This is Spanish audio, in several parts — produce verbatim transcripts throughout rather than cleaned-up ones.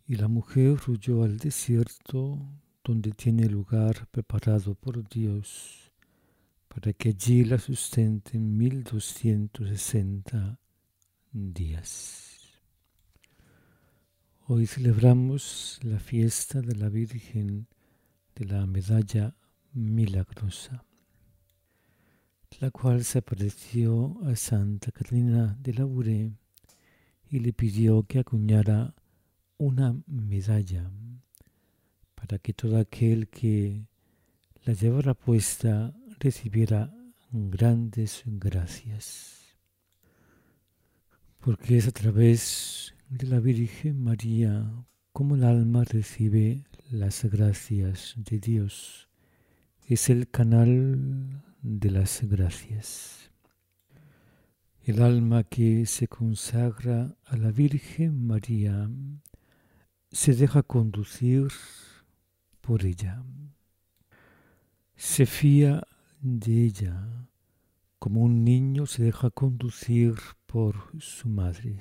Y la mujer huyó al desierto, donde tiene lugar preparado por Dios, para que allí la sustenten mil doscientos sesenta días. Hoy celebramos la fiesta de la Virgen de la Medalla Milagrosa, la cual se apareció a Santa Catalina de Labouré y le pidió que acuñara una medalla para que todo aquel que la llevara puesta recibiera grandes gracias. Porque es a través de la Virgen María como el alma recibe las gracias de Dios. Es el canal de las gracias. El alma que se consagra a la Virgen María se deja conducir por ella. Se fía de ella como un niño se deja conducir por su madre.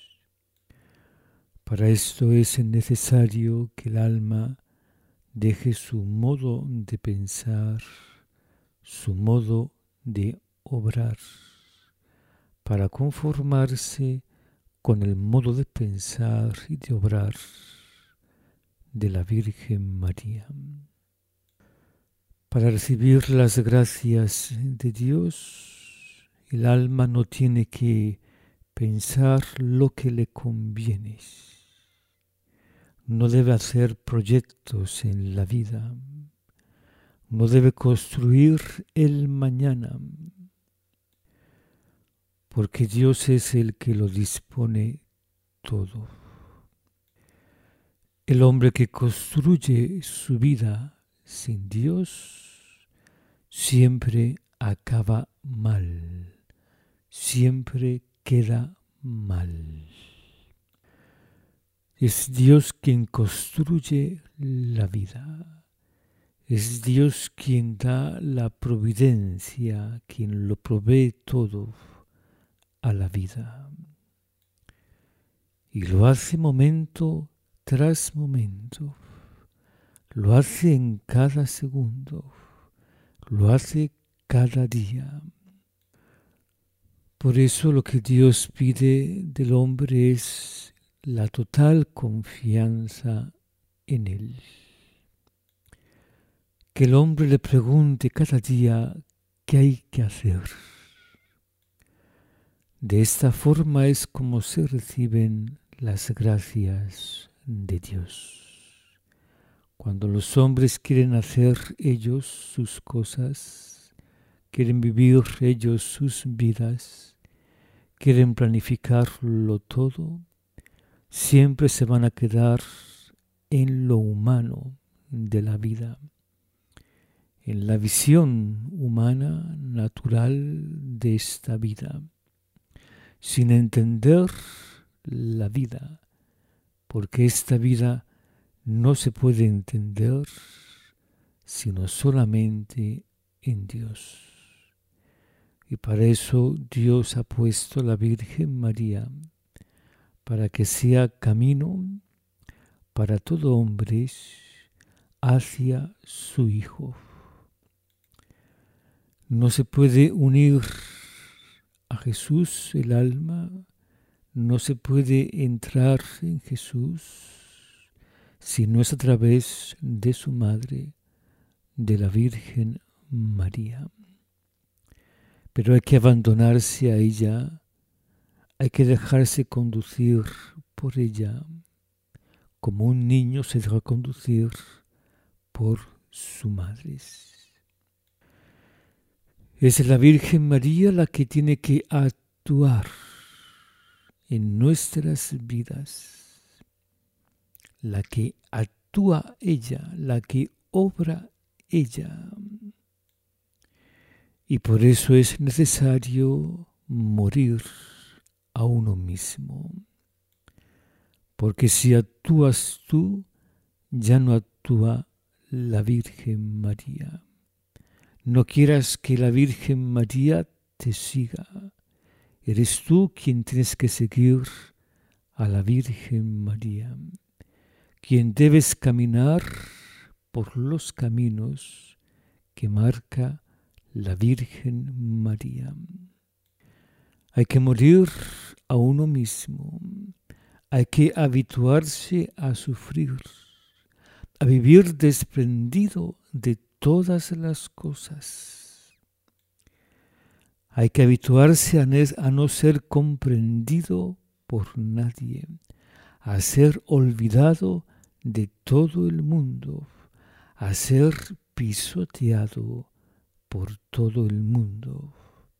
Para esto es necesario que el alma deje su modo de pensar, su modo de obrar, para conformarse con el modo de pensar y de obrar de la Virgen María. Para recibir las gracias de Dios, el alma no tiene que pensar lo que le conviene. No debe hacer proyectos en la vida. No debe construir el mañana, porque Dios es el que lo dispone todo. El hombre que construye su vida sin Dios siempre acaba mal, siempre queda mal. Es Dios quien construye la vida. Es Dios quien da la providencia, quien lo provee todo a la vida. Y lo hace momento tras momento. Lo hace en cada segundo. Lo hace cada día. Por eso lo que Dios pide del hombre es la total confianza en Él. Que el hombre le pregunte cada día qué hay que hacer. De esta forma es como se reciben las gracias de Dios. Cuando los hombres quieren hacer ellos sus cosas, quieren vivir ellos sus vidas, quieren planificarlo todo, siempre se van a quedar en lo humano de la vida, en la visión humana, natural de esta vida, sin entender la vida, porque esta vida no se puede entender sino solamente en Dios. Y para eso Dios ha puesto a la Virgen María, para que sea camino para todo hombre hacia su Hijo. No se puede unir a Jesús el alma, no se puede entrar en Jesús si no es a través de su madre, de la Virgen María. Pero hay que abandonarse a ella, hay que dejarse conducir por ella, como un niño se deja conducir por su madre. Es la Virgen María la que tiene que actuar en nuestras vidas, la que actúa ella, la que obra ella. Y por eso es necesario morir a uno mismo. Porque si actúas tú, ya no actúa la Virgen María. No quieras que la Virgen María te siga. Eres tú quien tienes que seguir a la Virgen María. quien debes caminar por los caminos que marca la Virgen María. Hay que morir a uno mismo, hay que habituarse a sufrir, a vivir desprendido de todas las cosas. Hay que habituarse a no ser comprendido por nadie, a ser olvidado de todo el mundo, a ser pisoteado por todo el mundo.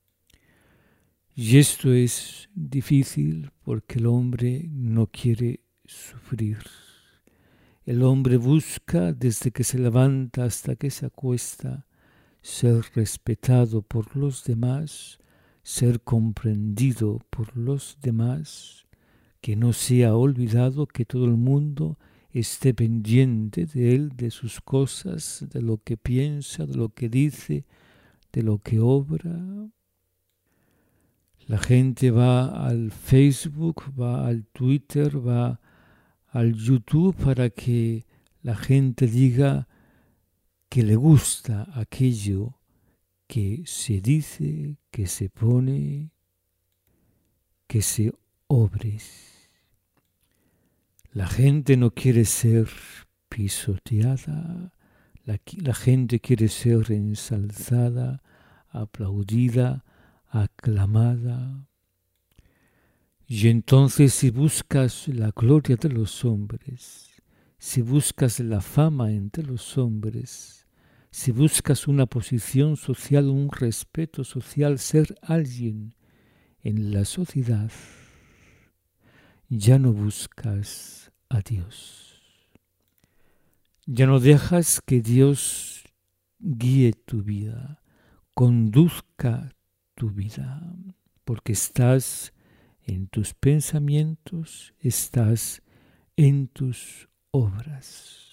Y esto es difícil porque el hombre no quiere sufrir. El hombre busca desde que se levanta hasta que se acuesta ser respetado por los demás, ser comprendido por los demás, que no sea olvidado, que todo el mundo esté pendiente de él, de sus cosas, de lo que piensa, de lo que dice, de lo que obra. La gente va al Facebook, va al Twitter, va al YouTube para que la gente diga que le gusta aquello que se dice, que se pone, que se obre. La gente no quiere ser pisoteada, la, la gente quiere ser ensalzada, aplaudida, aclamada. Y entonces si buscas la gloria de los hombres, si buscas la fama entre los hombres, si buscas una posición social, un respeto social, ser alguien en la sociedad, ya no buscas a Dios. Ya no dejas que Dios guíe tu vida, conduzca tu vida, porque estás en tus pensamientos, estás en tus obras.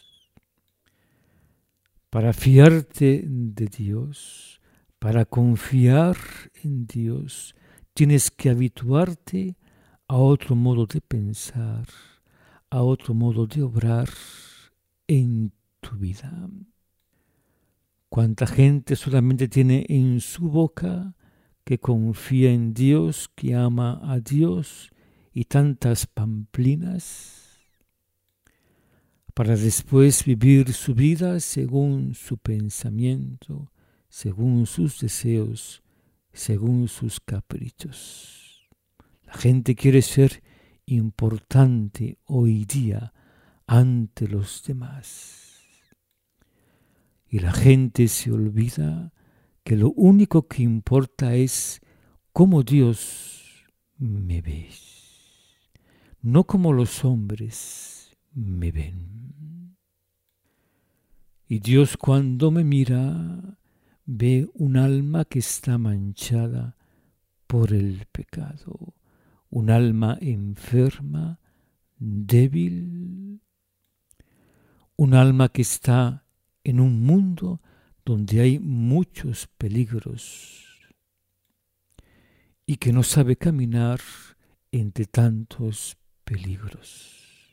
Para fiarte de Dios, para confiar en Dios, tienes que habituarte a otro modo de pensar, a otro modo de obrar en tu vida. Cuánta gente solamente tiene en su boca que confía en Dios, que ama a Dios, y tantas pamplinas, para después vivir su vida según su pensamiento, según sus deseos, según sus caprichos. La gente quiere ser importante hoy día ante los demás. Y la gente se olvida que lo único que importa es cómo Dios me ve, no como los hombres me ven. Y Dios cuando me mira ve un alma que está manchada por el pecado, un alma enferma, débil, un alma que está en un mundo donde hay muchos peligros y que no sabe caminar entre tantos peligros.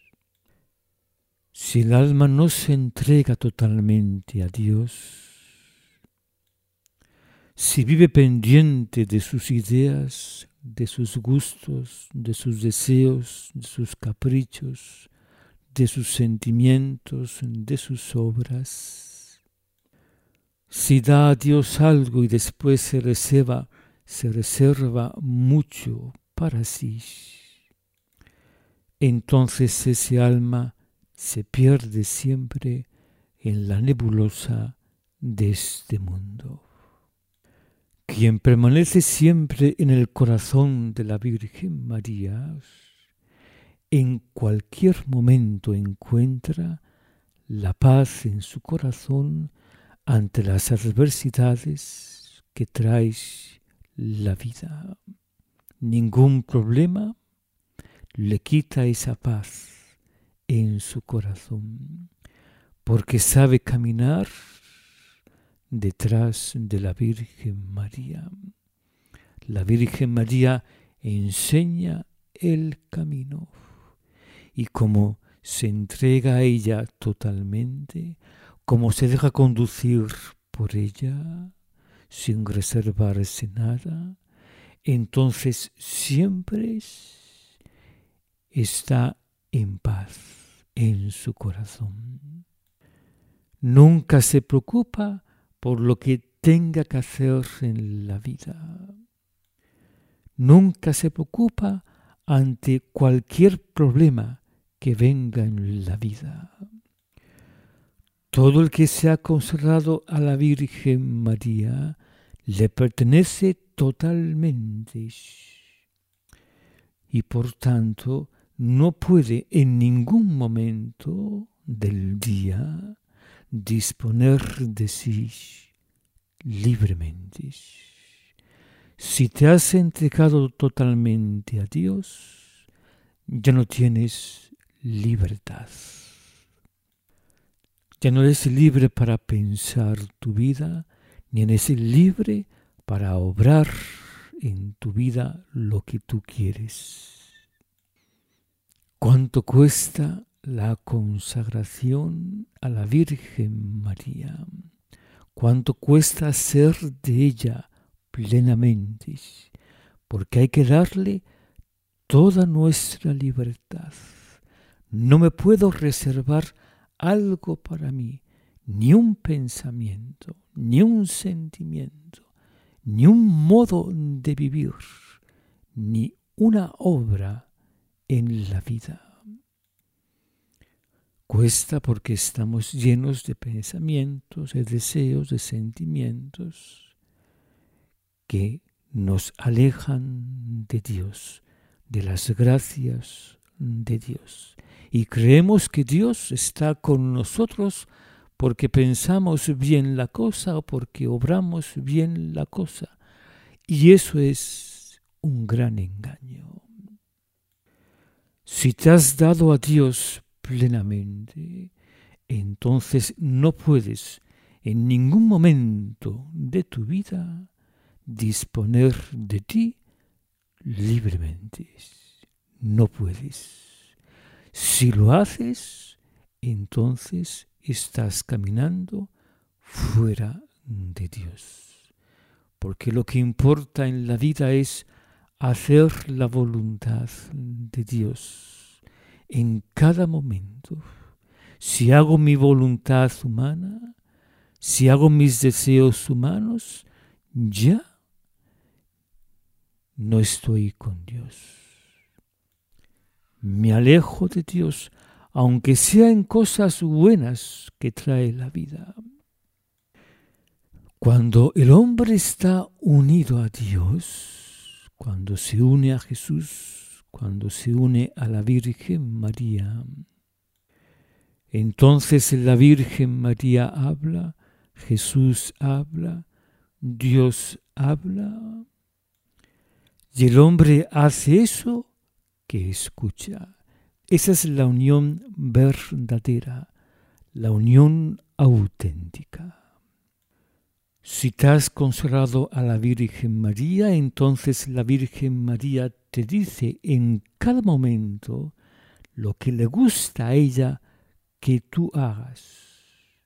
Si el alma no se entrega totalmente a Dios, si vive pendiente de sus ideas, de sus gustos, de sus deseos, de sus caprichos, de sus sentimientos, de sus obras, si da a Dios algo y después se reserva, se reserva mucho para sí, entonces ese alma se pierde siempre en la nebulosa de este mundo. Quien permanece siempre en el corazón de la Virgen María, en cualquier momento encuentra la paz en su corazón ante las adversidades que trae la vida. Ningún problema le quita esa paz en su corazón, porque sabe caminar detrás de la Virgen María. La Virgen María enseña el camino y como se entrega a ella totalmente, como se deja conducir por ella, sin reservarse nada, entonces siempre está en paz en su corazón. Nunca se preocupa por lo que tenga que hacer en la vida. Nunca se preocupa ante cualquier problema que venga en la vida. Todo el que se ha consagrado a la Virgen María le pertenece totalmente y por tanto no puede en ningún momento del día disponer de sí libremente. Si te has entregado totalmente a Dios, ya no tienes libertad. Ya no eres libre para pensar tu vida, ni eres libre para obrar en tu vida lo que tú quieres. ¿Cuánto cuesta la consagración a la Virgen María? ¿Cuánto cuesta ser de ella plenamente? Porque hay que darle toda nuestra libertad. No me puedo reservar algo para mí, ni un pensamiento, ni un sentimiento, ni un modo de vivir, ni una obra en la vida. Cuesta porque estamos llenos de pensamientos, de deseos, de sentimientos que nos alejan de Dios, de las gracias de Dios. Y creemos que Dios está con nosotros porque pensamos bien la cosa o porque obramos bien la cosa. Y eso es un gran engaño. Si te has dado a Dios plenamente, entonces no puedes en ningún momento de tu vida disponer de ti libremente. No puedes. Si lo haces, entonces estás caminando fuera de Dios. Porque lo que importa en la vida es hacer la voluntad de Dios en cada momento. Si hago mi voluntad humana, si hago mis deseos humanos, ya no estoy con Dios. Me alejo de Dios, aunque sea en cosas buenas que trae la vida. Cuando el hombre está unido a Dios, cuando se une a Jesús, cuando se une a la Virgen María, entonces la Virgen María habla, Jesús habla, Dios habla, y el hombre hace eso que escucha. Esa es la unión verdadera, la unión auténtica. Si te has consagrado a la Virgen María, entonces la Virgen María te dice en cada momento lo que le gusta a ella que tú hagas.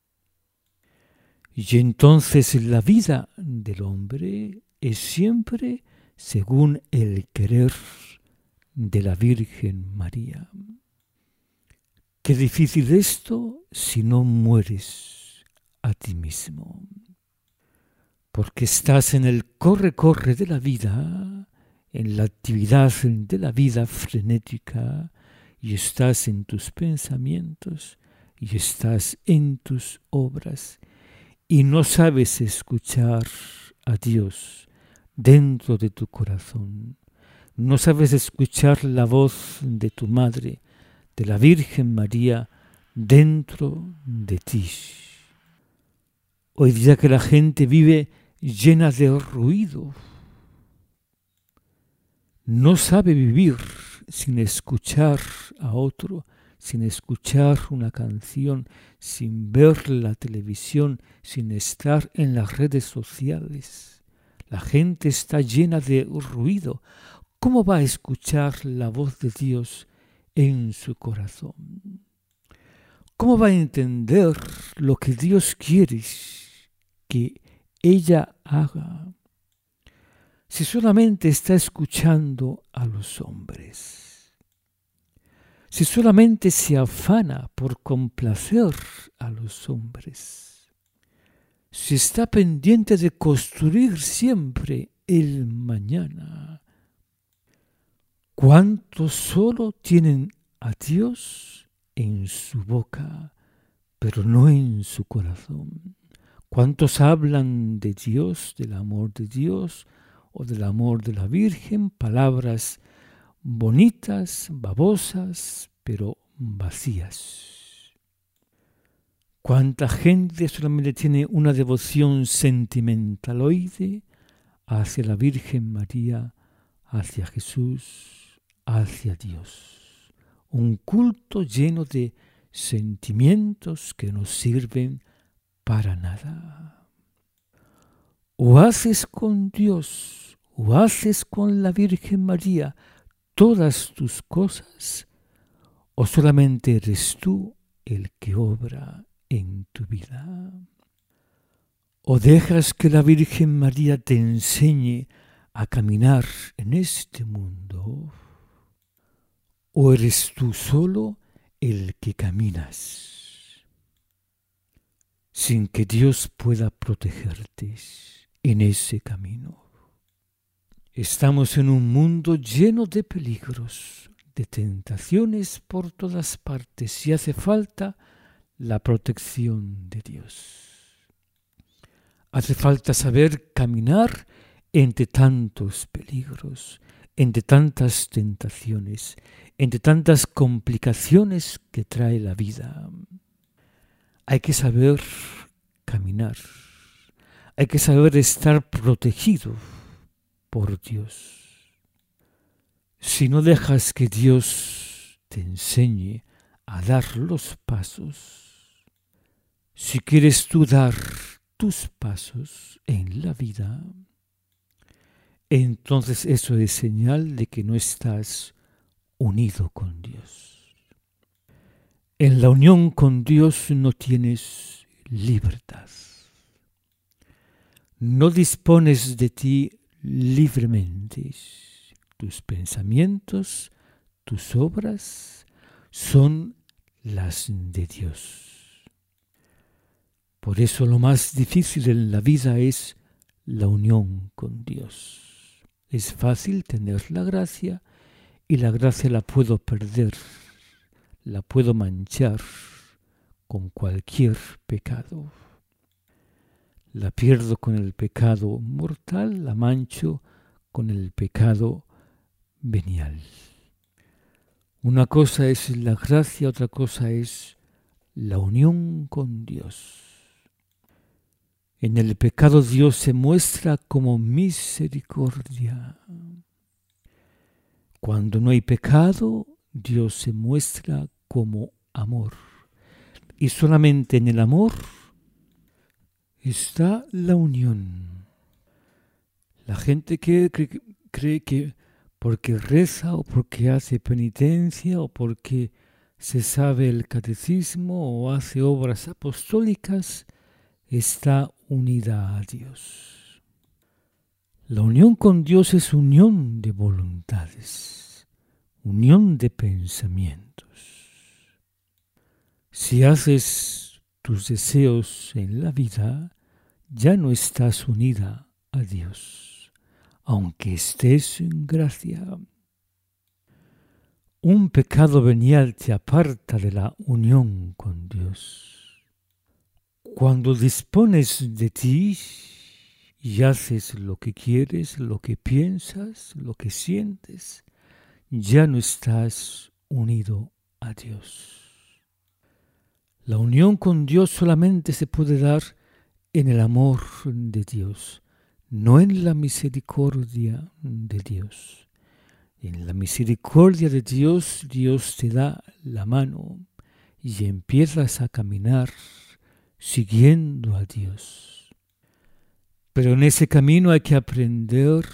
Y entonces la vida del hombre es siempre según el querer de la Virgen María. Qué difícil esto si no mueres a ti mismo. Porque estás en el corre-corre de la vida, en la actividad de la vida frenética, y estás en tus pensamientos, y estás en tus obras, y no sabes escuchar a Dios dentro de tu corazón. No sabes escuchar la voz de tu madre, de la Virgen María, dentro de ti. Hoy día que la gente vive llena de ruido, no sabe vivir sin escuchar a otro, sin escuchar una canción, sin ver la televisión, sin estar en las redes sociales. La gente está llena de ruido. ¿Cómo va a escuchar la voz de Dios en su corazón? ¿Cómo va a entender lo que Dios quiere que ella haga si solamente está escuchando a los hombres? Si solamente se afana por complacer a los hombres, si está pendiente de construir siempre el mañana, ¿cuántos solo tienen a Dios en su boca, pero no en su corazón? ¿Cuántos hablan de Dios, del amor de Dios o del amor de la Virgen? Palabras bonitas, babosas, pero vacías. ¿Cuánta gente solamente tiene una devoción sentimentaloide hacia la Virgen María, hacia Jesús, hacia Dios? Un culto lleno de sentimientos que no sirven para nada. O haces con Dios, o haces con la Virgen María todas tus cosas, o solamente eres tú el que obra en tu vida. O dejas que la Virgen María te enseñe a caminar en este mundo, o eres tú solo el que caminas, sin que Dios pueda protegerte en ese camino. Estamos en un mundo lleno de peligros, de tentaciones por todas partes y hace falta la protección de Dios. Hace falta saber caminar entre tantos peligros, entre tantas tentaciones, entre tantas complicaciones que trae la vida. Hay que saber caminar, hay que saber estar protegido por Dios. Si no dejas que Dios te enseñe a dar los pasos, si quieres tú dar tus pasos en la vida, entonces eso es señal de que no estás unido con Dios. En la unión con Dios no tienes libertad. No dispones de ti libremente. Tus pensamientos, tus obras son las de Dios. Por eso lo más difícil en la vida es la unión con Dios. Es fácil tener la gracia y la gracia la puedo perder, la puedo manchar con cualquier pecado. La pierdo con el pecado mortal, la mancho con el pecado venial. Una cosa es la gracia, otra cosa es la unión con Dios. En el pecado Dios se muestra como misericordia. Cuando no hay pecado, Dios se muestra como amor. Y solamente en el amor está la unión. La gente que cree, cree que porque reza o porque hace penitencia o porque se sabe el catecismo o hace obras apostólicas, está unida a Dios. La unión con Dios es unión de voluntades, unión de pensamientos. Si haces tus deseos en la vida, ya no estás unida a Dios, aunque estés en gracia. Un pecado venial te aparta de la unión con Dios. Cuando dispones de ti y haces lo que quieres, lo que piensas, lo que sientes, ya no estás unido a Dios. La unión con Dios solamente se puede dar en el amor de Dios, no en la misericordia de Dios. En la misericordia de Dios, Dios te da la mano y empiezas a caminar siguiendo a Dios. Pero en ese camino hay que aprender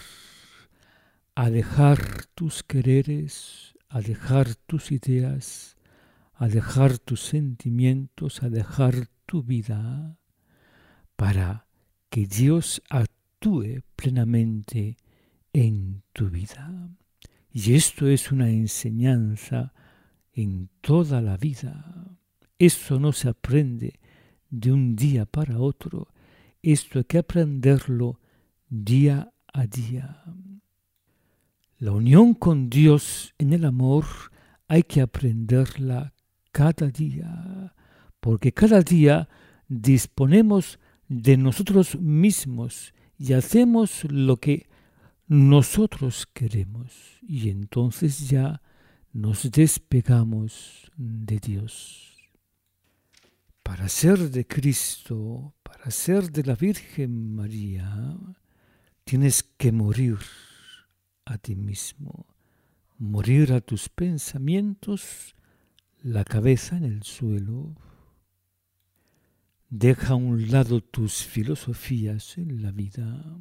a dejar tus quereres, a dejar tus ideas, a dejar tus sentimientos, a dejar tu vida, para que Dios actúe plenamente en tu vida. Y esto es una enseñanza en toda la vida. Eso no se aprende de un día para otro. Esto hay que aprenderlo día a día. La unión con Dios en el amor hay que aprenderla cada día, porque cada día disponemos de nosotros mismos y hacemos lo que nosotros queremos, y entonces ya nos despegamos de Dios. Para ser de Cristo, para ser de la Virgen María, tienes que morir a ti mismo, morir a tus pensamientos, la cabeza en el suelo. Deja a un lado tus filosofías en la vida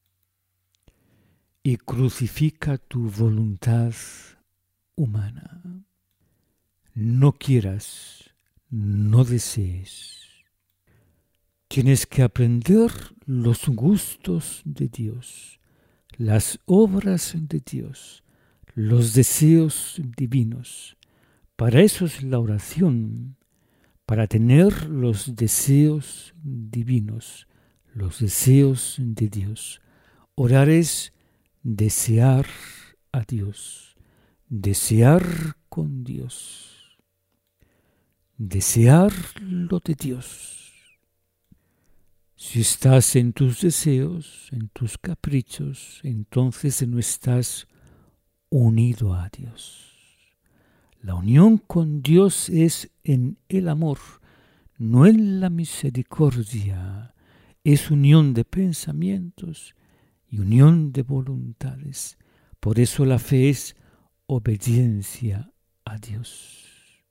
y crucifica tu voluntad humana. No quieras, no desees. Tienes que aprender los gustos de Dios, las obras de Dios, los deseos divinos. Para eso es la oración, para tener los deseos divinos, los deseos de Dios. Orar es desear a Dios, desear con Dios, desear lo de Dios. Si estás en tus deseos, en tus caprichos, entonces no estás unido a Dios. La unión con Dios es en el amor, no en la misericordia. Es unión de pensamientos y unión de voluntades. Por eso la fe es obediencia a Dios.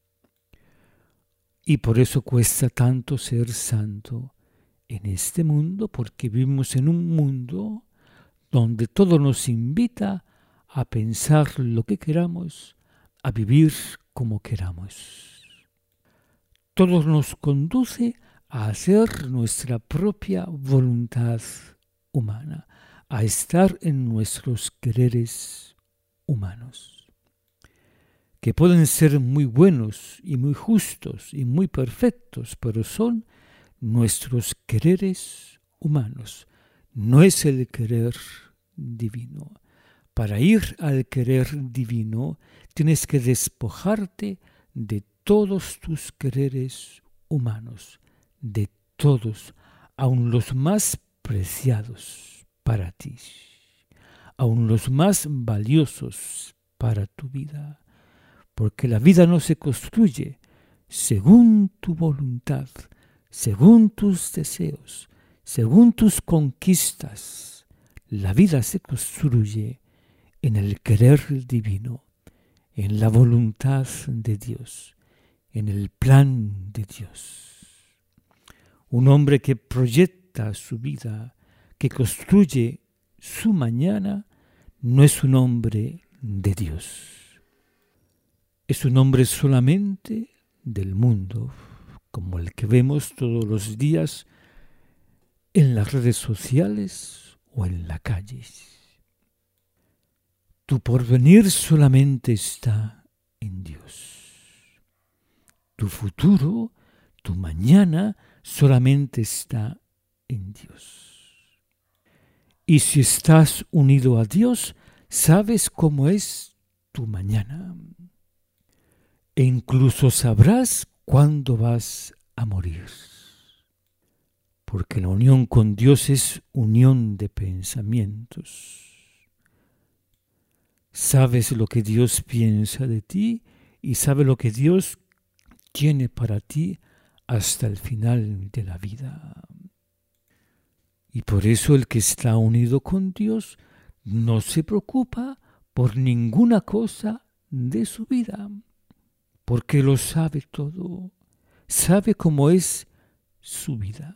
Y por eso cuesta tanto ser santo en este mundo, porque vivimos en un mundo donde todo nos invita a pensar lo que queramos, a vivir como queramos. Todo nos conduce a hacer nuestra propia voluntad humana, a estar en nuestros quereres humanos, que pueden ser muy buenos y muy justos y muy perfectos, pero son nuestros quereres humanos, no es el querer divino. Para ir al querer divino tienes que despojarte de todos tus quereres humanos, de todos, aun los más preciados para ti, aun los más valiosos para tu vida, porque la vida no se construye según tu voluntad, según tus deseos, según tus conquistas. La vida se construye en el querer divino, en la voluntad de Dios, en el plan de Dios. Un hombre que proyecta su vida, que construye su mañana, no es un hombre de Dios. Es un hombre solamente del mundo, como el que vemos todos los días en las redes sociales o en la calle. Tu porvenir solamente está en Dios. Tu futuro, tu mañana, solamente está en Dios. Y si estás unido a Dios, sabes cómo es tu mañana. E incluso sabrás cuándo vas a morir. Porque la unión con Dios es unión de pensamientos. Sabes lo que Dios piensa de ti y sabe lo que Dios tiene para ti hasta el final de la vida. Y por eso el que está unido con Dios no se preocupa por ninguna cosa de su vida, porque lo sabe todo, sabe cómo es su vida.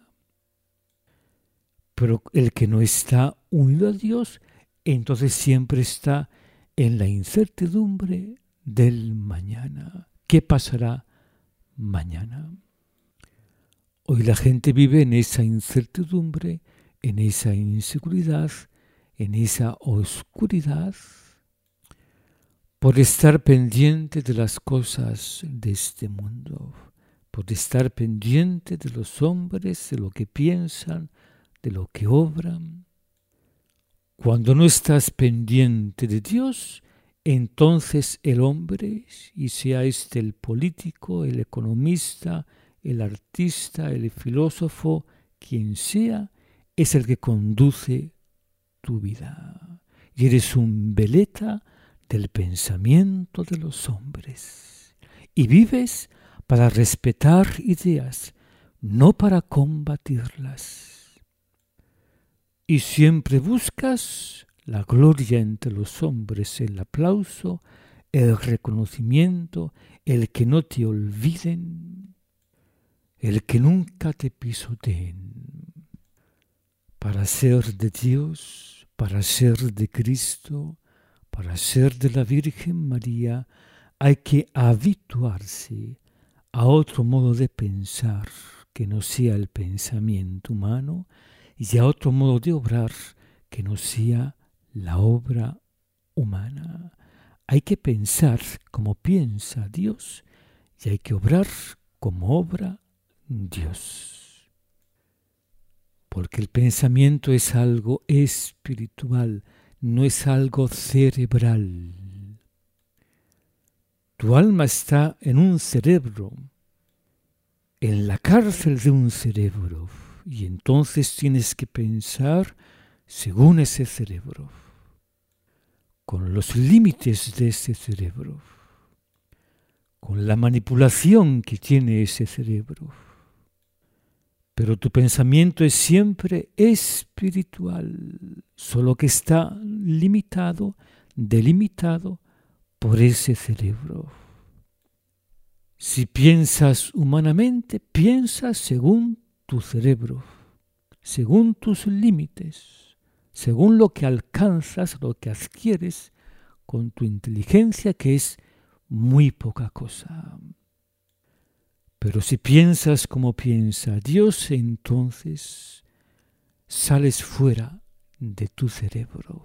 Pero el que no está unido a Dios, entonces siempre está en la incertidumbre del mañana. ¿Qué pasará mañana. Hoy la gente vive en esa incertidumbre, en esa inseguridad, en esa oscuridad, por estar pendiente de las cosas de este mundo, por estar pendiente de los hombres, de lo que piensan, de lo que obran. Cuando no estás pendiente de Dios, entonces el hombre, y sea este el político, el economista, el artista, el filósofo, quien sea, es el que conduce tu vida. Y eres un veleta del pensamiento de los hombres. Y vives para respetar ideas, no para combatirlas. Y siempre buscas la gloria entre los hombres, el aplauso, el reconocimiento, el que no te olviden, el que nunca te pisoteen. Para ser de Dios, para ser de Cristo, para ser de la Virgen María, hay que habituarse a otro modo de pensar que no sea el pensamiento humano y a otro modo de obrar que no sea la obra humana. Hay que pensar como piensa Dios y hay que obrar como obra Dios. Porque el pensamiento es algo espiritual, no es algo cerebral. Tu alma está en un cerebro, en la cárcel de un cerebro, y entonces tienes que pensar según ese cerebro, con los límites de ese cerebro, con la manipulación que tiene ese cerebro. Pero tu pensamiento es siempre espiritual, solo que está limitado, delimitado por ese cerebro. Si piensas humanamente, piensas según tu cerebro, según tus límites, según lo que alcanzas, lo que adquieres con tu inteligencia, que es muy poca cosa. Pero si piensas como piensa Dios, entonces sales fuera de tu cerebro.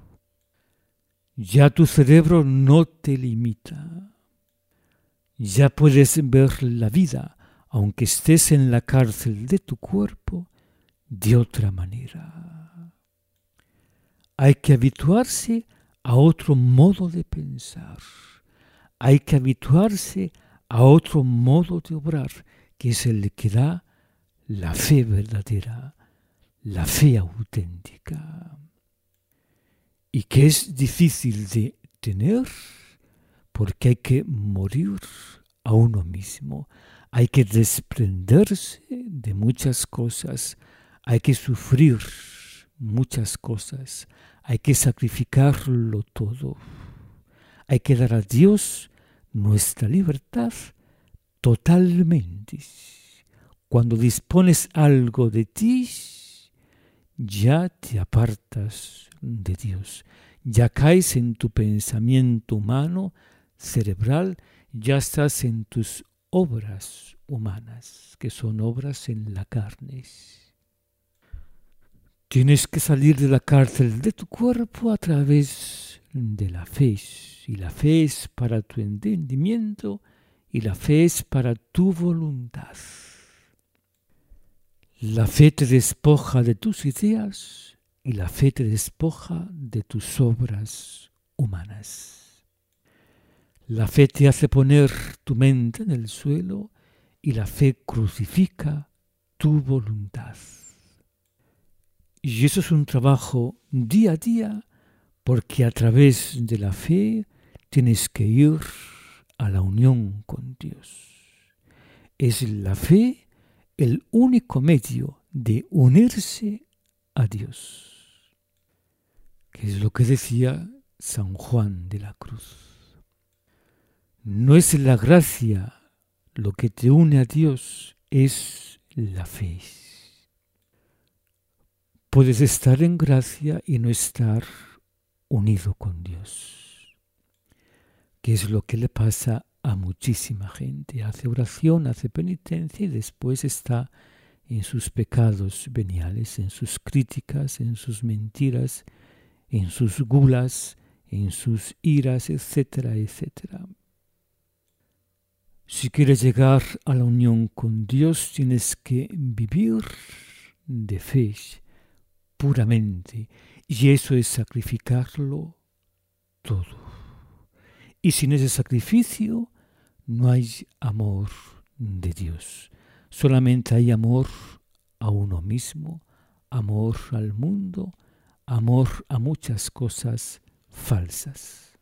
Ya tu cerebro no te limita. Ya puedes ver la vida, aunque estés en la cárcel de tu cuerpo, de otra manera. Hay que habituarse a otro modo de pensar. Hay que habituarse a otro modo de obrar, que es el que da la fe verdadera, la fe auténtica. Y que es difícil de tener porque hay que morir a uno mismo, hay que desprenderse de muchas cosas, hay que sufrir muchas cosas, hay que sacrificarlo todo, hay que dar a Dios nuestra libertad totalmente. Cuando dispones algo de ti, ya te apartas de Dios, ya caes en tu pensamiento humano, cerebral, ya estás en tus obras humanas, que son obras en la carne. Tienes que salir de la cárcel de tu cuerpo a través de la fe, y la fe es para tu entendimiento y la fe es para tu voluntad. La fe te despoja de tus ideas y la fe te despoja de tus obras humanas. La fe te hace poner tu mente en el suelo y la fe crucifica tu voluntad. Y eso es un trabajo día a día, porque a través de la fe tienes que ir a la unión con Dios. Es la fe el único medio de unirse a Dios, que es lo que decía San Juan de la Cruz. No es la gracia lo que te une a Dios, es la fe. Puedes estar en gracia y no estar unido con Dios, que es lo que le pasa a muchísima gente. Hace oración, hace penitencia y después está en sus pecados veniales, en sus críticas, en sus mentiras, en sus gulas, en sus iras, etcétera, etcétera. Si quieres llegar a la unión con Dios, tienes que vivir de fe puramente, y eso es sacrificarlo todo. Y sin ese sacrificio no hay amor de Dios. Solamente hay amor a uno mismo, amor al mundo, amor a muchas cosas falsas.